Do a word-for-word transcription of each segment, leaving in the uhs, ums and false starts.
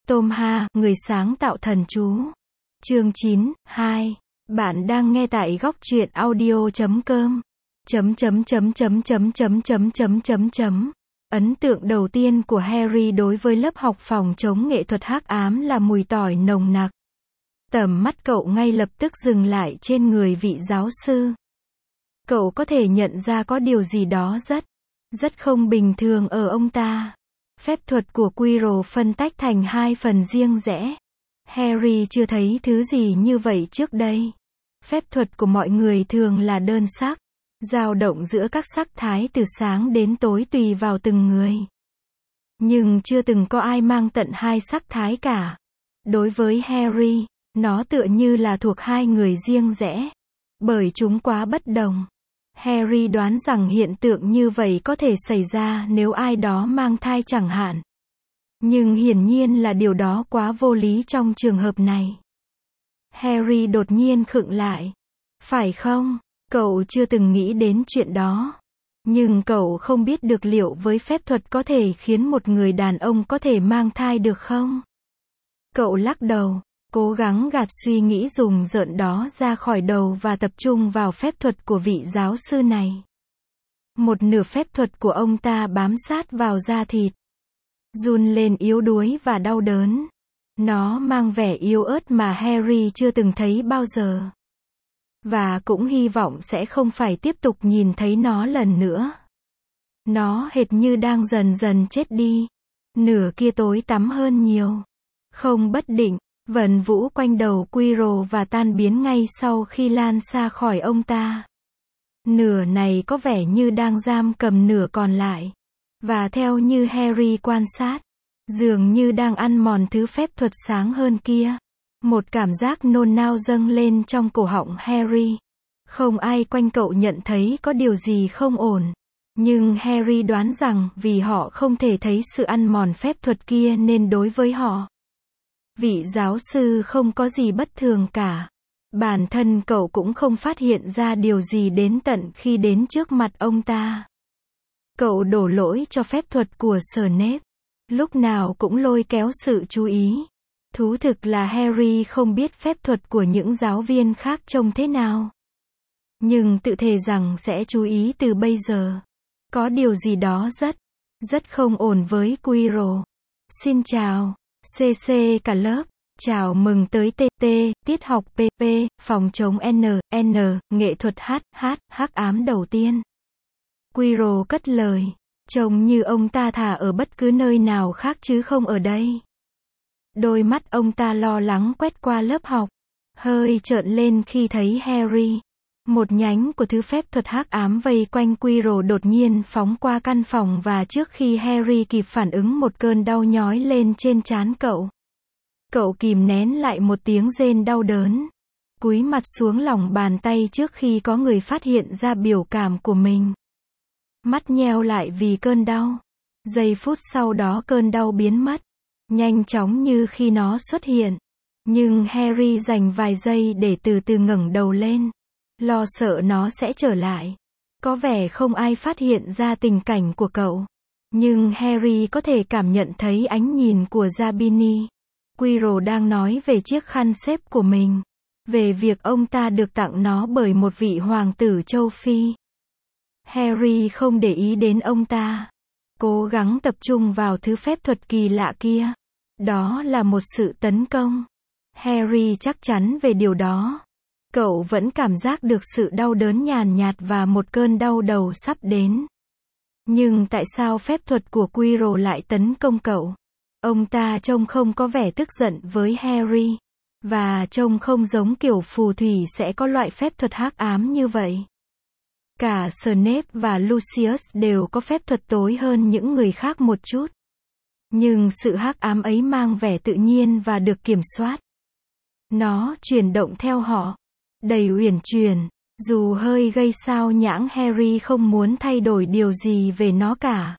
Tom Ha, người sáng tạo thần chú. Chương chín, hai. Bạn đang nghe tại góc truyện audio chấm com. Chấm chấm chấm chấm chấm chấm chấm chấm chấm chấm. Ấn tượng đầu tiên của Harry đối với lớp học phòng chống nghệ thuật hắc ám là mùi tỏi nồng nặc. Tầm mắt cậu ngay lập tức dừng lại trên người vị giáo sư. Cậu có thể nhận ra có điều gì đó rất, rất không bình thường ở ông ta. Phép thuật của Quirrell phân tách thành hai phần riêng rẽ. Harry chưa thấy thứ gì như vậy trước đây. Phép thuật của mọi người thường là đơn sắc, dao động giữa các sắc thái từ sáng đến tối tùy vào từng người. Nhưng chưa từng có ai mang tận hai sắc thái cả. Đối với Harry, nó tựa như là thuộc hai người riêng rẽ, bởi chúng quá bất đồng. Harry đoán rằng hiện tượng như vậy có thể xảy ra nếu ai đó mang thai chẳng hạn. Nhưng hiển nhiên là điều đó quá vô lý trong trường hợp này. Harry đột nhiên khựng lại. Phải không? Cậu chưa từng nghĩ đến chuyện đó. Nhưng cậu không biết được liệu với phép thuật có thể khiến một người đàn ông có thể mang thai được không? Cậu lắc đầu, cố gắng gạt suy nghĩ rùng rợn đó ra khỏi đầu và tập trung vào phép thuật của vị giáo sư này. Một nửa phép thuật của ông ta bám sát vào da thịt, run lên yếu đuối và đau đớn. Nó mang vẻ yếu ớt mà Harry chưa từng thấy bao giờ. Và cũng hy vọng sẽ không phải tiếp tục nhìn thấy nó lần nữa. Nó hệt như đang dần dần chết đi. Nửa kia tối tăm hơn nhiều. Không bất định, vần vũ quanh đầu Quirrell và tan biến ngay sau khi lan xa khỏi ông ta. Nửa này có vẻ như đang giam cầm nửa còn lại. Và theo như Harry quan sát, dường như đang ăn mòn thứ phép thuật sáng hơn kia. Một cảm giác nôn nao dâng lên trong cổ họng Harry. Không ai quanh cậu nhận thấy có điều gì không ổn. Nhưng Harry đoán rằng vì họ không thể thấy sự ăn mòn phép thuật kia nên đối với họ, vị giáo sư không có gì bất thường cả. Bản thân cậu cũng không phát hiện ra điều gì đến tận khi đến trước mặt ông ta. Cậu đổ lỗi cho phép thuật của Snape. Lúc nào cũng lôi kéo sự chú ý. Thú thực là Harry không biết phép thuật của những giáo viên khác trông thế nào. Nhưng tự thề rằng sẽ chú ý từ bây giờ. Có điều gì đó rất, rất không ổn với Quirrell. Xin chào, xê xê cả lớp. Chào mừng tới tê tê, tiết học pê pê, phòng chống N, N, nghệ thuật H, H, hắc ám đầu tiên. Quirrell cất lời. Trông như ông ta thà ở bất cứ nơi nào khác chứ không ở đây. Đôi mắt ông ta lo lắng quét qua lớp học, hơi trợn lên khi thấy Harry. Một nhánh của thứ phép thuật hắc ám vây quanh Quirrell đột nhiên phóng qua căn phòng và trước khi Harry kịp phản ứng một cơn đau nhói lên trên trán cậu. Cậu kìm nén lại một tiếng rên đau đớn, cúi mặt xuống lòng bàn tay trước khi có người phát hiện ra biểu cảm của mình. Mắt nheo lại vì cơn đau. Giây phút sau đó cơn đau biến mất, nhanh chóng như khi nó xuất hiện. Nhưng Harry dành vài giây để từ từ ngẩng đầu lên, lo sợ nó sẽ trở lại. Có vẻ không ai phát hiện ra tình cảnh của cậu. Nhưng Harry có thể cảm nhận thấy ánh nhìn của Zabini. Quirrell đang nói về chiếc khăn xếp của mình. Về việc ông ta được tặng nó bởi một vị hoàng tử châu Phi. Harry không để ý đến ông ta. Cố gắng tập trung vào thứ phép thuật kỳ lạ kia. Đó là một sự tấn công. Harry chắc chắn về điều đó. Cậu vẫn cảm giác được sự đau đớn nhàn nhạt và một cơn đau đầu sắp đến. Nhưng tại sao phép thuật của Quirrell lại tấn công cậu? Ông ta trông không có vẻ tức giận với Harry. Và trông không giống kiểu phù thủy sẽ có loại phép thuật hắc ám như vậy. Cả Snape và Lucius đều có phép thuật tối hơn những người khác một chút. Nhưng sự hắc ám ấy mang vẻ tự nhiên và được kiểm soát. Nó chuyển động theo họ, đầy uyển chuyển, dù hơi gây sao nhãng. Harry không muốn thay đổi điều gì về nó cả.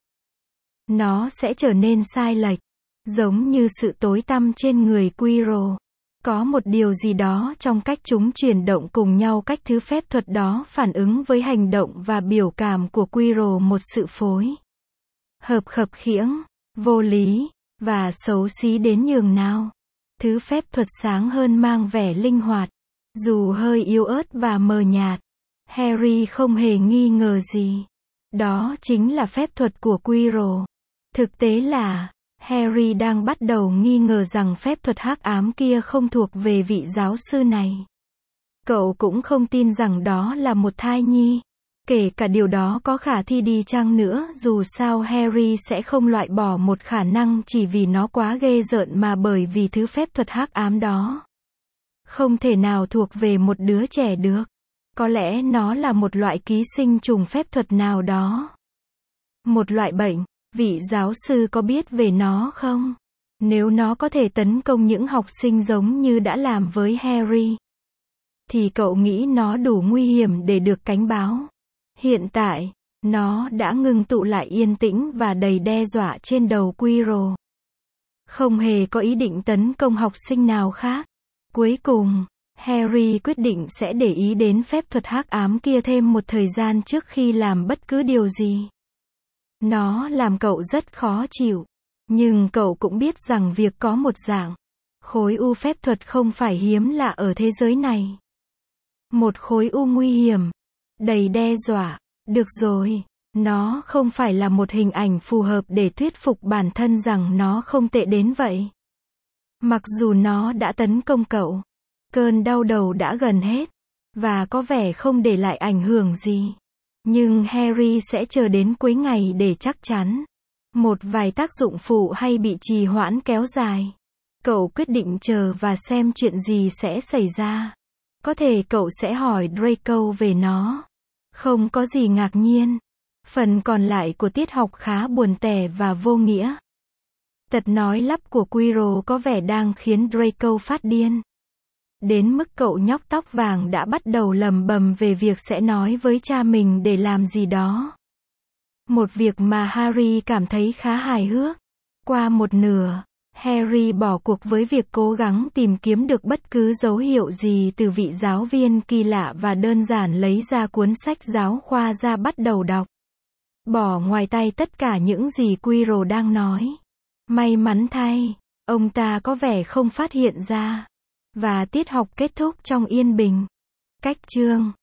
Nó sẽ trở nên sai lệch, giống như sự tối tăm trên người Quirrell. Có một điều gì đó trong cách chúng chuyển động cùng nhau, cách thứ phép thuật đó phản ứng với hành động và biểu cảm của Quirrell, một sự phối hợp khập khiễng, vô lý. và xấu xí đến nhường nào. Thứ phép thuật sáng hơn mang vẻ linh hoạt, dù hơi yếu ớt và mờ nhạt. Harry không hề nghi ngờ gì. Đó chính là phép thuật của Quirrell. Thực tế là, Harry đang bắt đầu nghi ngờ rằng phép thuật hắc ám kia không thuộc về vị giáo sư này. Cậu cũng không tin rằng đó là một thai nhi. Kể cả điều đó có khả thi đi chăng nữa, dù sao Harry sẽ không loại bỏ một khả năng chỉ vì nó quá ghê rợn mà bởi vì thứ phép thuật hắc ám đó không thể nào thuộc về một đứa trẻ được. Có lẽ nó là một loại ký sinh trùng phép thuật nào đó. Một loại bệnh. Vị giáo sư có biết về nó không? Nếu nó có thể tấn công những học sinh giống như đã làm với Harry, thì cậu nghĩ nó đủ nguy hiểm để được cảnh báo. Hiện tại, nó đã ngưng tụ lại yên tĩnh và đầy đe dọa trên đầu Quirrell. Không hề có ý định tấn công học sinh nào khác. Cuối cùng, Harry quyết định sẽ để ý đến phép thuật hắc ám kia thêm một thời gian trước khi làm bất cứ điều gì. Nó làm cậu rất khó chịu. Nhưng cậu cũng biết rằng việc có một dạng khối u phép thuật không phải hiếm lạ ở thế giới này. Một khối u nguy hiểm, đầy đe dọa. Được rồi, nó không phải là một hình ảnh phù hợp để thuyết phục bản thân rằng nó không tệ đến vậy. Mặc dù nó đã tấn công cậu, cơn đau đầu đã gần hết, và có vẻ không để lại ảnh hưởng gì. Nhưng Harry sẽ chờ đến cuối ngày để chắc chắn. Một vài tác dụng phụ hay bị trì hoãn kéo dài. Cậu quyết định chờ và xem chuyện gì sẽ xảy ra. Có thể cậu sẽ hỏi Draco về nó. Không có gì ngạc nhiên. Phần còn lại của tiết học khá buồn tẻ và vô nghĩa. Tật nói lắp của Quirrell có vẻ đang khiến Draco phát điên. Đến mức cậu nhóc tóc vàng đã bắt đầu lầm bầm về việc sẽ nói với cha mình để làm gì đó. Một việc mà Harry cảm thấy khá hài hước. Qua một nửa, Harry bỏ cuộc với việc cố gắng tìm kiếm được bất cứ dấu hiệu gì từ vị giáo viên kỳ lạ và đơn giản lấy ra cuốn sách giáo khoa ra bắt đầu đọc. Bỏ ngoài tay tất cả những gì Quirrell đang nói. May mắn thay, ông ta có vẻ không phát hiện ra. Và tiết học kết thúc trong yên bình. Cách chương